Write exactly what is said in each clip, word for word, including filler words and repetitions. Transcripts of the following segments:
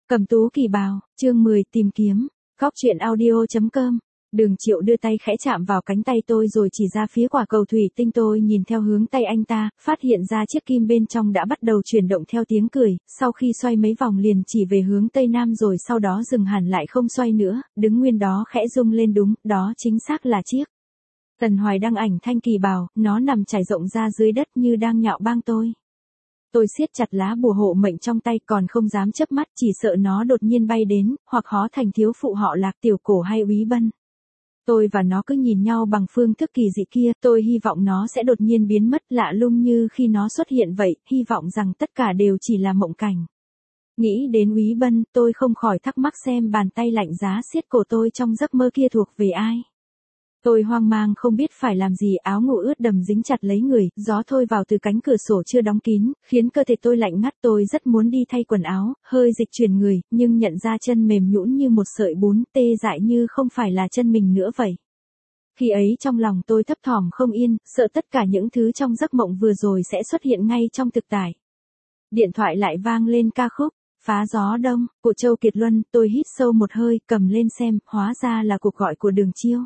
Cẩm Tú Kỳ Bào, chương mười tìm kiếm, góc truyện audio.com. Đường Triệu đưa tay khẽ chạm vào cánh tay tôi rồi chỉ ra phía quả cầu thủy tinh. Tôi nhìn theo hướng tay anh ta, phát hiện ra chiếc kim bên trong đã bắt đầu chuyển động theo tiếng cười, sau khi xoay mấy vòng liền chỉ về hướng tây nam rồi sau đó dừng hẳn lại không xoay nữa, đứng nguyên đó khẽ rung lên. Đúng, đó chính xác là chiếc Tần Hoài Đăng ảnh thanh kỳ bào, nó nằm trải rộng ra dưới đất như đang nhạo báng tôi. Tôi siết chặt lá bùa hộ mệnh trong tay còn không dám chớp mắt, chỉ sợ nó đột nhiên bay đến, hoặc hóa thành thiếu phụ họ Lạc, Tiểu Cổ hay Úy Bân. Tôi và nó cứ nhìn nhau bằng phương thức kỳ dị kia, tôi hy vọng nó sẽ đột nhiên biến mất lạ lùng như khi nó xuất hiện vậy, hy vọng rằng tất cả đều chỉ là mộng cảnh. Nghĩ đến Úy Bân, tôi không khỏi thắc mắc xem bàn tay lạnh giá siết cổ tôi trong giấc mơ kia thuộc về ai. Tôi hoang mang không biết phải làm gì, áo ngủ ướt đầm dính chặt lấy người, gió thôi vào từ cánh cửa sổ chưa đóng kín, khiến cơ thể tôi lạnh ngắt. Tôi rất muốn đi thay quần áo, hơi dịch chuyển người, nhưng nhận ra chân mềm nhũn như một sợi bún, tê dại như không phải là chân mình nữa vậy. Khi ấy trong lòng tôi thấp thỏm không yên, sợ tất cả những thứ trong giấc mộng vừa rồi sẽ xuất hiện ngay trong thực tại. Điện thoại lại vang lên ca khúc Phá Gió Đông của Châu Kiệt Luân. Tôi hít sâu một hơi, cầm lên xem, hóa ra là cuộc gọi của Đường Chiêu.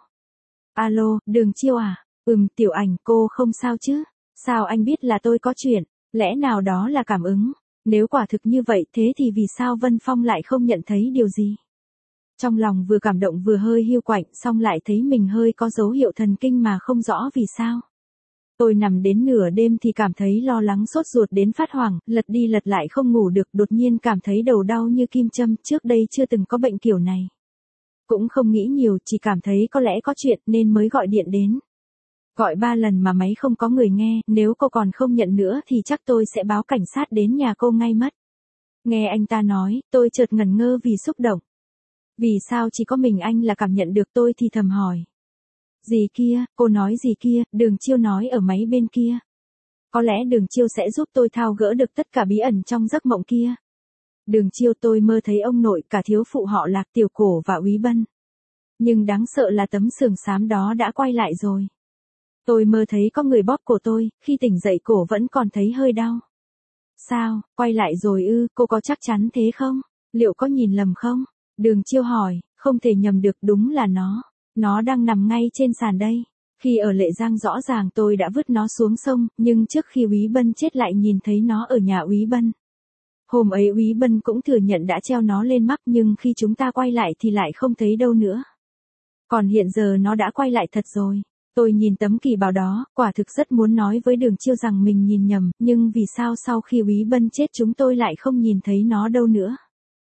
Alo, Đường Chiêu à? Ừm, Tiểu Ảnh, cô không sao chứ? Sao anh biết là tôi có chuyện? Lẽ nào đó là cảm ứng? Nếu quả thực như vậy, thế thì vì sao Vân Phong lại không nhận thấy điều gì? Trong lòng vừa cảm động vừa hơi hiu quạnh, xong lại thấy mình hơi có dấu hiệu thần kinh mà không rõ vì sao. Tôi nằm đến nửa đêm thì cảm thấy lo lắng sốt ruột đến phát hoảng, lật đi lật lại không ngủ được, đột nhiên cảm thấy đầu đau như kim châm, trước đây chưa từng có bệnh kiểu này. Cũng không nghĩ nhiều, chỉ cảm thấy có lẽ có chuyện nên mới gọi điện đến. Gọi ba lần mà máy không có người nghe, nếu cô còn không nhận nữa thì chắc tôi sẽ báo cảnh sát đến nhà cô ngay mất. Nghe anh ta nói, tôi chợt ngẩn ngơ vì xúc động. Vì sao chỉ có mình anh là cảm nhận được? Tôi thì thầm hỏi. Gì kia, cô nói gì kia? Đường Chiêu nói ở máy bên kia. Có lẽ Đường Chiêu sẽ giúp tôi tháo gỡ được tất cả bí ẩn trong giấc mộng kia. Đường Chiêu, tôi mơ thấy ông nội, cả thiếu phụ họ Lạc, Tiểu Cổ và Úy Bân. Nhưng đáng sợ là tấm sườn xám đó đã quay lại rồi. Tôi mơ thấy có người bóp cổ tôi, khi tỉnh dậy cổ vẫn còn thấy hơi đau. Sao, quay lại rồi ư? Cô có chắc chắn thế không? Liệu có nhìn lầm không? Đường Chiêu hỏi, không thể nhầm được, đúng là nó. Nó đang nằm ngay trên sàn đây. Khi ở Lệ Giang rõ ràng tôi đã vứt nó xuống sông, nhưng trước khi Úy Bân chết lại nhìn thấy nó ở nhà Úy Bân. Hôm ấy Úy Bân cũng thừa nhận đã treo nó lên mắc, nhưng khi chúng ta quay lại thì lại không thấy đâu nữa. Còn hiện giờ nó đã quay lại thật rồi. Tôi nhìn tấm kỳ bào đó, quả thực rất muốn nói với Đường Chiêu rằng mình nhìn nhầm, nhưng vì sao sau khi Úy Bân chết chúng tôi lại không nhìn thấy nó đâu nữa.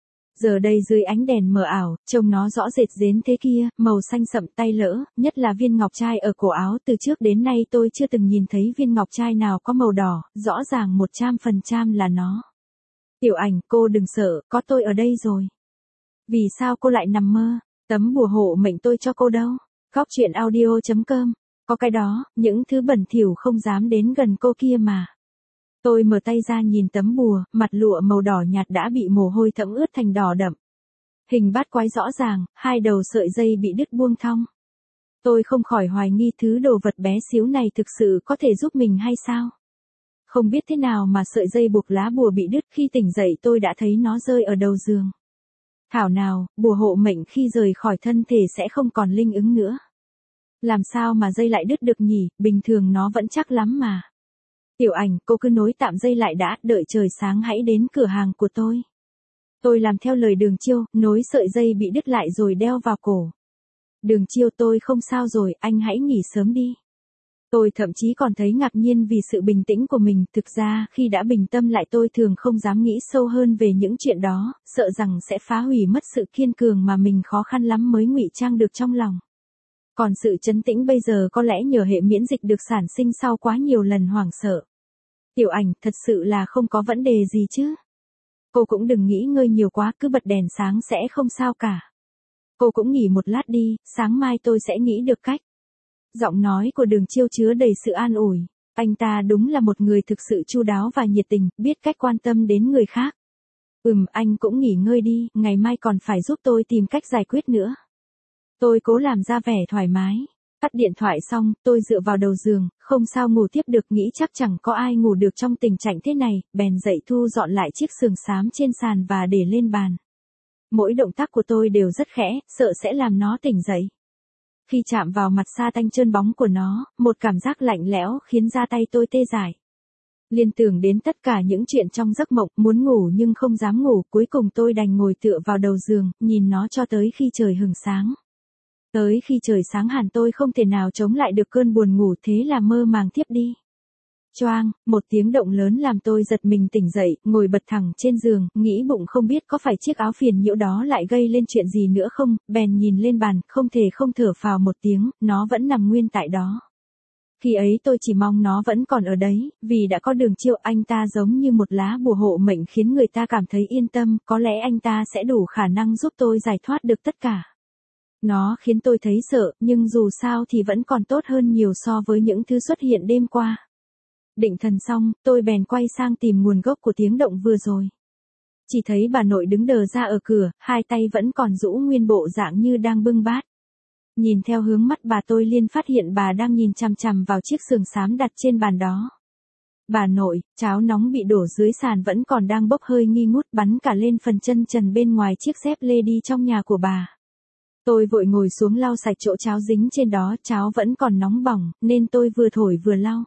Giờ đây dưới ánh đèn mờ ảo, trông nó rõ rệt đến thế kia, màu xanh sậm, tay lỡ, nhất là viên ngọc trai ở cổ áo. Từ trước đến nay tôi chưa từng nhìn thấy viên ngọc trai nào có màu đỏ, rõ ràng một trăm phần trăm là nó. Tiểu Ảnh, cô đừng sợ, có tôi ở đây rồi. Vì sao cô lại nằm mơ? Tấm bùa hộ mệnh tôi cho cô đâu? Góc truyện audio.com. Có cái đó, những thứ bẩn thỉu không dám đến gần cô kia mà. Tôi mở tay ra nhìn tấm bùa, mặt lụa màu đỏ nhạt đã bị mồ hôi thấm ướt thành đỏ đậm. Hình bát quái rõ ràng, hai đầu sợi dây bị đứt buông thong. Tôi không khỏi hoài nghi thứ đồ vật bé xíu này thực sự có thể giúp mình hay sao? Không biết thế nào mà sợi dây buộc lá bùa bị đứt, khi tỉnh dậy tôi đã thấy nó rơi ở đầu giường. Thảo nào, bùa hộ mệnh khi rời khỏi thân thể sẽ không còn linh ứng nữa. Làm sao mà dây lại đứt được nhỉ, bình thường nó vẫn chắc lắm mà. Tiểu Ảnh, cô cứ nối tạm dây lại đã, đợi trời sáng hãy đến cửa hàng của tôi. Tôi làm theo lời Đường Chiêu, nối sợi dây bị đứt lại rồi đeo vào cổ. Đường Chiêu, tôi không sao rồi, anh hãy nghỉ sớm đi. Tôi thậm chí còn thấy ngạc nhiên vì sự bình tĩnh của mình, thực ra khi đã bình tâm lại tôi thường không dám nghĩ sâu hơn về những chuyện đó, sợ rằng sẽ phá hủy mất sự kiên cường mà mình khó khăn lắm mới ngụy trang được trong lòng. Còn sự trấn tĩnh bây giờ có lẽ nhờ hệ miễn dịch được sản sinh sau quá nhiều lần hoảng sợ. Tiểu Ảnh, thật sự là không có vấn đề gì chứ? Cô cũng đừng nghĩ ngơi nhiều quá, cứ bật đèn sáng sẽ không sao cả. Cô cũng nghỉ một lát đi, sáng mai tôi sẽ nghĩ được cách. Giọng nói của Đường Chiêu chứa đầy sự an ủi. Anh ta đúng là một người thực sự chu đáo và nhiệt tình, biết cách quan tâm đến người khác. Ừm, anh cũng nghỉ ngơi đi, ngày mai còn phải giúp tôi tìm cách giải quyết nữa. Tôi cố làm ra vẻ thoải mái. Tắt điện thoại xong, tôi dựa vào đầu giường, không sao ngủ tiếp được, nghĩ chắc chẳng có ai ngủ được trong tình trạng thế này, bèn dậy thu dọn lại chiếc sườn xám trên sàn và để lên bàn. Mỗi động tác của tôi đều rất khẽ, sợ sẽ làm nó tỉnh dậy. Khi chạm vào mặt sa tanh trơn bóng của nó, một cảm giác lạnh lẽo khiến da tay tôi tê dại. Liên tưởng đến tất cả những chuyện trong giấc mộng, muốn ngủ nhưng không dám ngủ, cuối cùng tôi đành ngồi tựa vào đầu giường, nhìn nó cho tới khi trời hừng sáng. Tới khi trời sáng hẳn tôi không thể nào chống lại được cơn buồn ngủ, thế là mơ màng thiếp đi. Choang, một tiếng động lớn làm tôi giật mình tỉnh dậy, ngồi bật thẳng trên giường, nghĩ bụng không biết có phải chiếc áo phiền nhiễu đó lại gây lên chuyện gì nữa không, bèn nhìn lên bàn, không thể không thở phào một tiếng, nó vẫn nằm nguyên tại đó. Khi ấy tôi chỉ mong nó vẫn còn ở đấy, vì đã có Đường Chiêu, anh ta giống như một lá bùa hộ mệnh khiến người ta cảm thấy yên tâm, có lẽ anh ta sẽ đủ khả năng giúp tôi giải thoát được tất cả. Nó khiến tôi thấy sợ, nhưng dù sao thì vẫn còn tốt hơn nhiều so với những thứ xuất hiện đêm qua. Định thần xong, tôi bèn quay sang tìm nguồn gốc của tiếng động vừa rồi. Chỉ thấy bà nội đứng đờ ra ở cửa, hai tay vẫn còn rũ nguyên bộ dạng như đang bưng bát. Nhìn theo hướng mắt bà tôi liền phát hiện bà đang nhìn chằm chằm vào chiếc sườn xám đặt trên bàn đó. Bà nội, cháo nóng bị đổ dưới sàn vẫn còn đang bốc hơi nghi ngút bắn cả lên phần chân trần bên ngoài chiếc dép lê đi trong nhà của bà. Tôi vội ngồi xuống lau sạch chỗ cháo dính trên đó, cháo vẫn còn nóng bỏng, nên tôi vừa thổi vừa lau.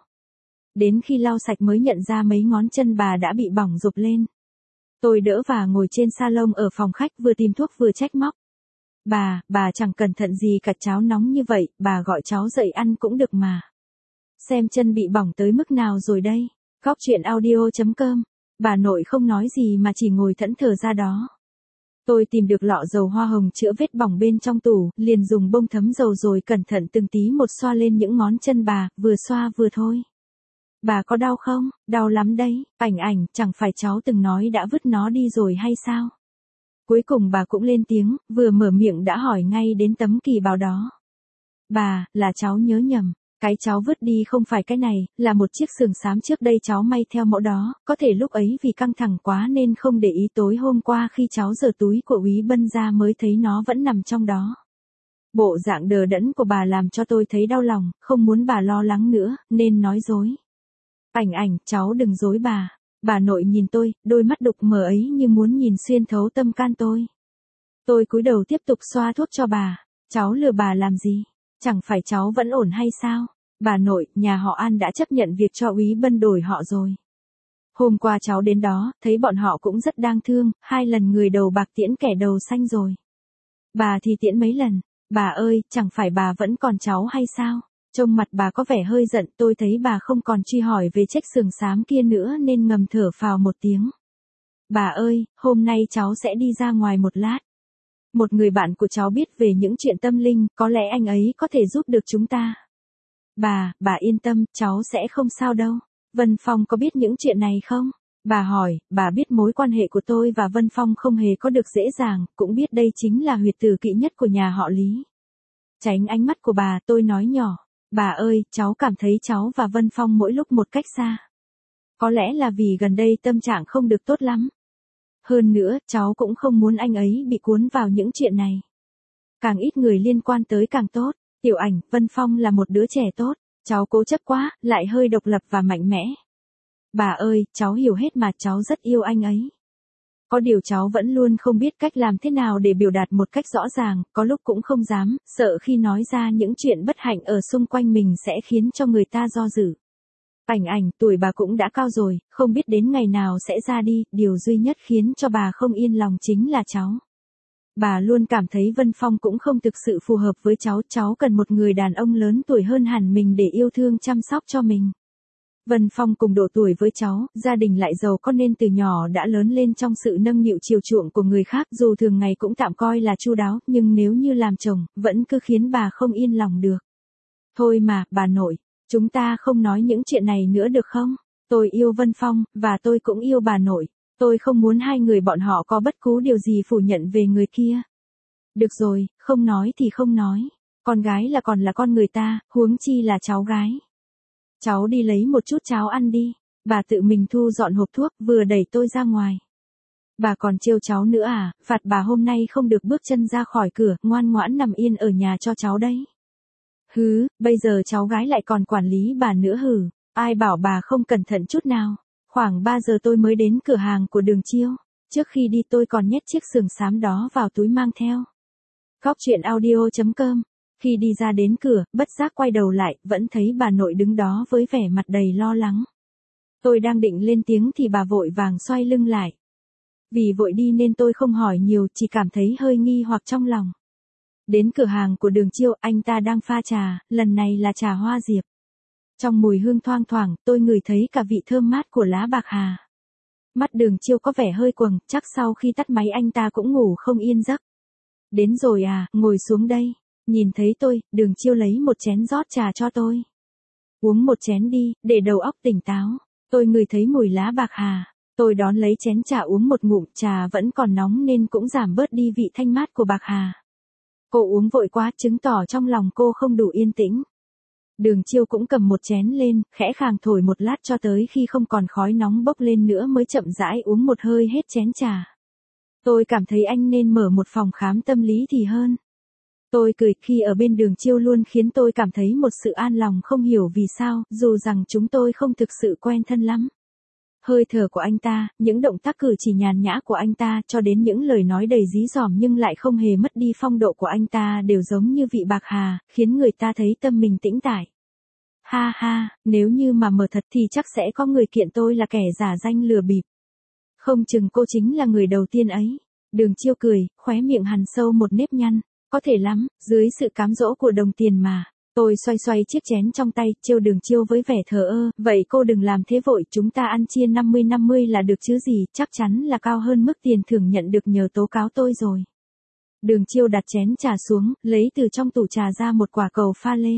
Đến khi lau sạch mới nhận ra mấy ngón chân bà đã bị bỏng rộp lên. Tôi đỡ và ngồi trên salon ở phòng khách vừa tìm thuốc vừa trách móc. Bà, bà chẳng cẩn thận gì cả, cháo nóng như vậy, bà gọi cháu dậy ăn cũng được mà. Xem chân bị bỏng tới mức nào rồi đây. Góc truyện audio chấm com. Bà nội không nói gì mà chỉ ngồi thẫn thờ ra đó. Tôi tìm được lọ dầu hoa hồng chữa vết bỏng bên trong tủ, liền dùng bông thấm dầu rồi cẩn thận từng tí một xoa lên những ngón chân bà, vừa xoa vừa thôi. Bà có đau không? Đau lắm đấy, Ảnh Ảnh, chẳng phải cháu từng nói đã vứt nó đi rồi hay sao? Cuối cùng bà cũng lên tiếng, vừa mở miệng đã hỏi ngay đến tấm kỳ bào đó. Bà, là cháu nhớ nhầm, cái cháu vứt đi không phải cái này, là một chiếc sườn xám trước đây cháu may theo mẫu đó, có thể lúc ấy vì căng thẳng quá nên không để ý, tối hôm qua khi cháu giở túi của Úy Bân ra mới thấy nó vẫn nằm trong đó. Bộ dạng đờ đẫn của bà làm cho tôi thấy đau lòng, không muốn bà lo lắng nữa, nên nói dối. Ảnh Ảnh, cháu đừng dối bà. Bà nội nhìn tôi, đôi mắt đục mờ ấy như muốn nhìn xuyên thấu tâm can tôi. Tôi cúi đầu tiếp tục xoa thuốc cho bà. Cháu lừa bà làm gì? Chẳng phải cháu vẫn ổn hay sao? Bà nội, nhà họ An đã chấp nhận việc cho Úy Bân đổi họ rồi. Hôm qua cháu đến đó, thấy bọn họ cũng rất đáng thương, hai lần người đầu bạc tiễn kẻ đầu xanh rồi. Bà thì tiễn mấy lần. Bà ơi, chẳng phải bà vẫn còn cháu hay sao? Trông mặt bà có vẻ hơi giận, tôi thấy bà không còn truy hỏi về chiếc sườn xám kia nữa nên ngầm thở phào một tiếng. Bà ơi, hôm nay cháu sẽ đi ra ngoài một lát. Một người bạn của cháu biết về những chuyện tâm linh, có lẽ anh ấy có thể giúp được chúng ta. Bà, bà yên tâm, cháu sẽ không sao đâu. Vân Phong có biết những chuyện này không? Bà hỏi, bà biết mối quan hệ của tôi và Vân Phong không hề có được dễ dàng, cũng biết đây chính là huyệt tử kỵ nhất của nhà họ Lý. Tránh ánh mắt của bà, tôi nói nhỏ. Bà ơi, cháu cảm thấy cháu và Vân Phong mỗi lúc một cách xa. Có lẽ là vì gần đây tâm trạng không được tốt lắm. Hơn nữa, cháu cũng không muốn anh ấy bị cuốn vào những chuyện này. Càng ít người liên quan tới càng tốt. Tiểu Ảnh, Vân Phong là một đứa trẻ tốt. Cháu cố chấp quá, lại hơi độc lập và mạnh mẽ. Bà ơi, cháu hiểu hết mà, cháu rất yêu anh ấy. Có điều cháu vẫn luôn không biết cách làm thế nào để biểu đạt một cách rõ ràng, có lúc cũng không dám, sợ khi nói ra những chuyện bất hạnh ở xung quanh mình sẽ khiến cho người ta do dự. Ảnh Ảnh, tuổi bà cũng đã cao rồi, không biết đến ngày nào sẽ ra đi, điều duy nhất khiến cho bà không yên lòng chính là cháu. Bà luôn cảm thấy Vân Phong cũng không thực sự phù hợp với cháu, cháu cần một người đàn ông lớn tuổi hơn hẳn mình để yêu thương chăm sóc cho mình. Vân Phong cùng độ tuổi với cháu, gia đình lại giàu có nên từ nhỏ đã lớn lên trong sự nâng niu chiều chuộng của người khác, dù thường ngày cũng tạm coi là chu đáo, nhưng nếu như làm chồng, vẫn cứ khiến bà không yên lòng được. Thôi mà, bà nội, chúng ta không nói những chuyện này nữa được không? Tôi yêu Vân Phong, và tôi cũng yêu bà nội. Tôi không muốn hai người bọn họ có bất cứ điều gì phủ nhận về người kia. Được rồi, không nói thì không nói. Con gái là còn là con người ta, huống chi là cháu gái. Cháu đi lấy một chút cháo ăn đi. Bà tự mình thu dọn hộp thuốc, vừa đẩy tôi ra ngoài. Bà còn trêu cháu nữa à, phạt bà hôm nay không được bước chân ra khỏi cửa, ngoan ngoãn nằm yên ở nhà cho cháu đấy. Hứ, bây giờ cháu gái lại còn quản lý bà nữa hử, ai bảo bà không cẩn thận chút nào. Khoảng ba giờ tôi mới đến cửa hàng của Đường Chiêu. Trước khi đi tôi còn nhét chiếc sườn xám đó vào túi mang theo. Góc truyện audio chấm com. Khi đi ra đến cửa, bất giác quay đầu lại, vẫn thấy bà nội đứng đó với vẻ mặt đầy lo lắng. Tôi đang định lên tiếng thì bà vội vàng xoay lưng lại. Vì vội đi nên tôi không hỏi nhiều, chỉ cảm thấy hơi nghi hoặc trong lòng. Đến cửa hàng của Đường Chiêu, anh ta đang pha trà, lần này là trà hoa diệp. Trong mùi hương thoang thoảng, tôi ngửi thấy cả vị thơm mát của lá bạc hà. Mắt Đường Chiêu có vẻ hơi quầng, chắc sau khi tắt máy anh ta cũng ngủ không yên giấc. Đến rồi à, ngồi xuống đây. Nhìn thấy tôi, Đường Chiêu lấy một chén rót trà cho tôi. Uống một chén đi, để đầu óc tỉnh táo. Tôi ngửi thấy mùi lá bạc hà. Tôi đón lấy chén trà uống một ngụm, trà vẫn còn nóng nên cũng giảm bớt đi vị thanh mát của bạc hà. Cô uống vội quá, chứng tỏ trong lòng cô không đủ yên tĩnh. Đường Chiêu cũng cầm một chén lên, khẽ khàng thổi một lát cho tới khi không còn khói nóng bốc lên nữa mới chậm rãi uống một hơi hết chén trà. Tôi cảm thấy anh nên mở một phòng khám tâm lý thì hơn. Tôi cười, khi ở bên Đường Chiêu luôn khiến tôi cảm thấy một sự an lòng không hiểu vì sao, dù rằng chúng tôi không thực sự quen thân lắm. Hơi thở của anh ta, những động tác cử chỉ nhàn nhã của anh ta, cho đến những lời nói đầy dí dỏm nhưng lại không hề mất đi phong độ của anh ta đều giống như vị bạc hà, khiến người ta thấy tâm mình tĩnh tại. Ha ha, nếu như mà mở thật thì chắc sẽ có người kiện tôi là kẻ giả danh lừa bịp. Không chừng cô chính là người đầu tiên ấy. Đường Chiêu cười, khóe miệng hằn sâu một nếp nhăn. Có thể lắm, dưới sự cám dỗ của đồng tiền mà. Tôi xoay xoay chiếc chén trong tay, trêu Đường Chiêu với vẻ thờ ơ, vậy cô đừng làm thế vội, chúng ta ăn chia năm mươi năm mươi là được chứ gì, chắc chắn là cao hơn mức tiền thưởng nhận được nhờ tố cáo tôi rồi. Đường Chiêu đặt chén trà xuống, lấy từ trong tủ trà ra một quả cầu pha lê.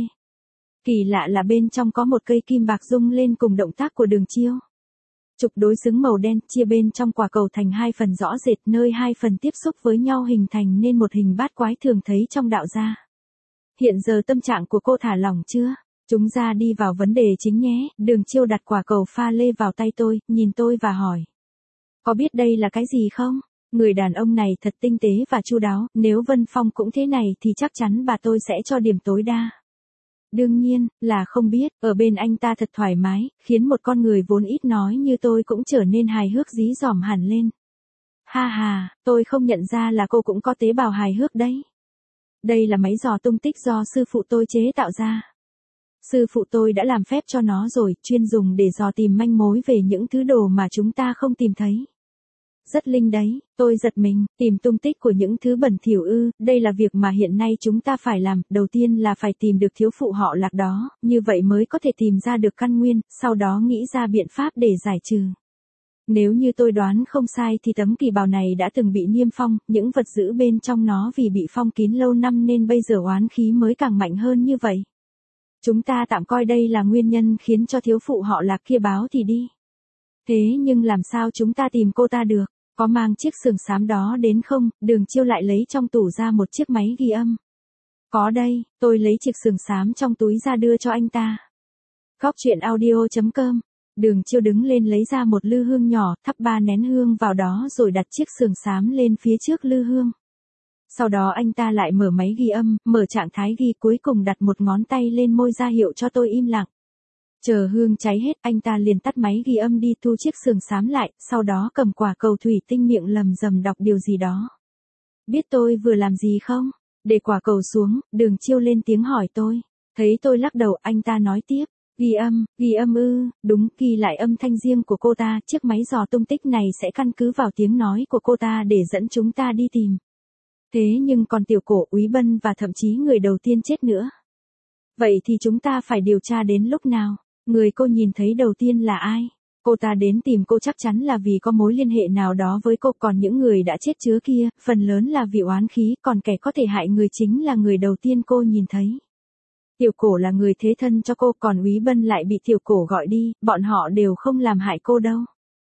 Kỳ lạ là bên trong có một cây kim bạc rung lên cùng động tác của Đường Chiêu. Trục đối xứng màu đen chia bên trong quả cầu thành hai phần rõ rệt, nơi hai phần tiếp xúc với nhau hình thành nên một hình bát quái thường thấy trong đạo gia. Hiện giờ tâm trạng của cô thả lỏng chưa? Chúng ta đi vào vấn đề chính nhé. Đường Chiêu đặt quả cầu pha lê vào tay tôi, nhìn tôi và hỏi. Có biết đây là cái gì không? Người đàn ông này thật tinh tế và chu đáo, nếu Vân Phong cũng thế này thì chắc chắn bà tôi sẽ cho điểm tối đa. Đương nhiên, là không biết, ở bên anh ta thật thoải mái, khiến một con người vốn ít nói như tôi cũng trở nên hài hước dí dỏm hẳn lên. Ha ha, tôi không nhận ra là cô cũng có tế bào hài hước đấy. Đây là máy dò tung tích do sư phụ tôi chế tạo ra. Sư phụ tôi đã làm phép cho nó rồi, chuyên dùng để dò tìm manh mối về những thứ đồ mà chúng ta không tìm thấy. Rất linh đấy, tôi giật mình, tìm tung tích của những thứ bẩn thỉu ư, đây là việc mà hiện nay chúng ta phải làm, đầu tiên là phải tìm được thiếu phụ họ Lạc đó, như vậy mới có thể tìm ra được căn nguyên, sau đó nghĩ ra biện pháp để giải trừ. Nếu như tôi đoán không sai thì tấm kỳ bào này đã từng bị niêm phong, những vật giữ bên trong nó vì bị phong kín lâu năm nên bây giờ oán khí mới càng mạnh hơn như vậy. Chúng ta tạm coi đây là nguyên nhân khiến cho thiếu phụ họ Lạc kia báo thì đi. Thế nhưng làm sao chúng ta tìm cô ta được? Có mang chiếc sừng xám đó đến không? Đường Chiêu lại lấy trong tủ ra một chiếc máy ghi âm. Có đây, tôi lấy chiếc sừng xám trong túi ra đưa cho anh ta. Góc truyện audio chấm com. Đường Chiêu đứng lên lấy ra một lư hương nhỏ, thắp ba nén hương vào đó rồi đặt chiếc sừng xám lên phía trước lư hương. Sau đó anh ta lại mở máy ghi âm, mở trạng thái ghi, cuối cùng đặt một ngón tay lên môi ra hiệu cho tôi im lặng. Chờ hương cháy hết, anh ta liền tắt máy ghi âm đi, thu chiếc sừng xám lại, sau đó cầm quả cầu thủy tinh miệng lầm rầm đọc điều gì đó. Biết tôi vừa làm gì không? Để quả cầu xuống, Đường Chiêu lên tiếng hỏi tôi. Thấy tôi lắc đầu, anh ta nói tiếp. Ghi âm, ghi âm ư, đúng, ghi lại âm thanh riêng của cô ta, chiếc máy dò tung tích này sẽ căn cứ vào tiếng nói của cô ta để dẫn chúng ta đi tìm. Thế nhưng còn Tiểu Cổ, Úy Bân và thậm chí người đầu tiên chết nữa. Vậy thì chúng ta phải điều tra đến lúc nào? Người cô nhìn thấy đầu tiên là ai? Cô ta đến tìm cô chắc chắn là vì có mối liên hệ nào đó với cô, còn những người đã chết chứa kia, phần lớn là vì oán khí, còn kẻ có thể hại người chính là người đầu tiên cô nhìn thấy. Tiểu Cổ là người thế thân cho cô, còn Úy Bân lại bị Tiểu Cổ gọi đi, bọn họ đều không làm hại cô đâu.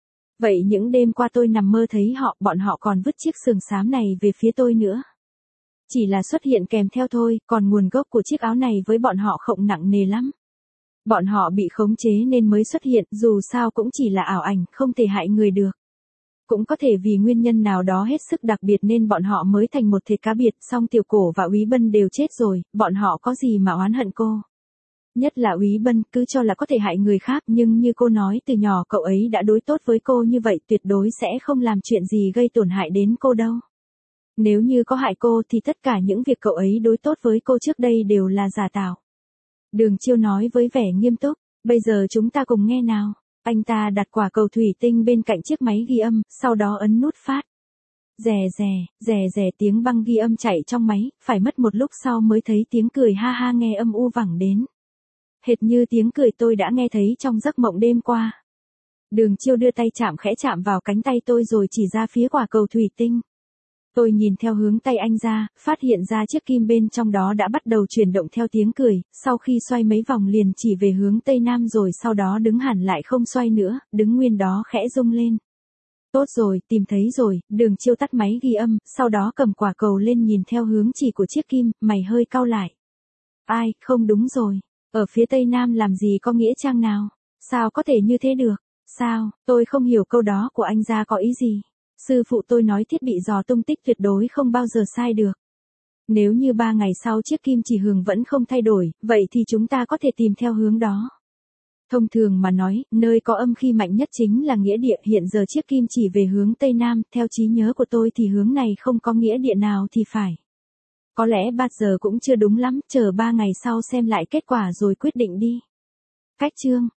Vậy những đêm qua tôi nằm mơ thấy họ, bọn họ còn vứt chiếc sừng xám này về phía tôi nữa. Chỉ là xuất hiện kèm theo thôi, còn nguồn gốc của chiếc áo này với bọn họ không nặng nề lắm. Bọn họ bị khống chế nên mới xuất hiện, dù sao cũng chỉ là ảo ảnh, không thể hại người được. Cũng có thể vì nguyên nhân nào đó hết sức đặc biệt nên bọn họ mới thành một thể cá biệt, song Tiểu Cổ và Úy Bân đều chết rồi, bọn họ có gì mà oán hận cô. Nhất là Úy Bân, cứ cho là có thể hại người khác, nhưng như cô nói từ nhỏ cậu ấy đã đối tốt với cô như vậy, tuyệt đối sẽ không làm chuyện gì gây tổn hại đến cô đâu. Nếu như có hại cô thì tất cả những việc cậu ấy đối tốt với cô trước đây đều là giả tạo. Đường Chiêu nói với vẻ nghiêm túc, bây giờ chúng ta cùng nghe nào. Anh ta đặt quả cầu thủy tinh bên cạnh chiếc máy ghi âm, sau đó ấn nút phát. Rè rè, rè rè tiếng băng ghi âm chạy trong máy, phải mất một lúc sau mới thấy tiếng cười ha ha nghe âm u vẳng đến. Hệt như tiếng cười tôi đã nghe thấy trong giấc mộng đêm qua. Đường Chiêu đưa tay chạm khẽ chạm vào cánh tay tôi rồi chỉ ra phía quả cầu thủy tinh. Tôi nhìn theo hướng tay anh ra, phát hiện ra chiếc kim bên trong đó đã bắt đầu chuyển động theo tiếng cười, sau khi xoay mấy vòng liền chỉ về hướng Tây Nam rồi sau đó đứng hẳn lại không xoay nữa, đứng nguyên đó khẽ rung lên. Tốt rồi, tìm thấy rồi, Đường Chiêu tắt máy ghi âm, sau đó cầm quả cầu lên nhìn theo hướng chỉ của chiếc kim, mày hơi cau lại. Ai, không đúng rồi, ở phía Tây Nam làm gì có nghĩa trang nào, sao có thể như thế được, sao, tôi không hiểu câu đó của anh ra có ý gì. Sư phụ tôi nói thiết bị dò tung tích tuyệt đối không bao giờ sai được. Nếu như ba ngày sau chiếc kim chỉ hướng vẫn không thay đổi, vậy thì chúng ta có thể tìm theo hướng đó. Thông thường mà nói, nơi có âm khí mạnh nhất chính là nghĩa địa, hiện giờ chiếc kim chỉ về hướng Tây Nam, theo trí nhớ của tôi thì hướng này không có nghĩa địa nào thì phải. Có lẽ bạt giờ cũng chưa đúng lắm, chờ ba ngày sau xem lại kết quả rồi quyết định đi. Cách chương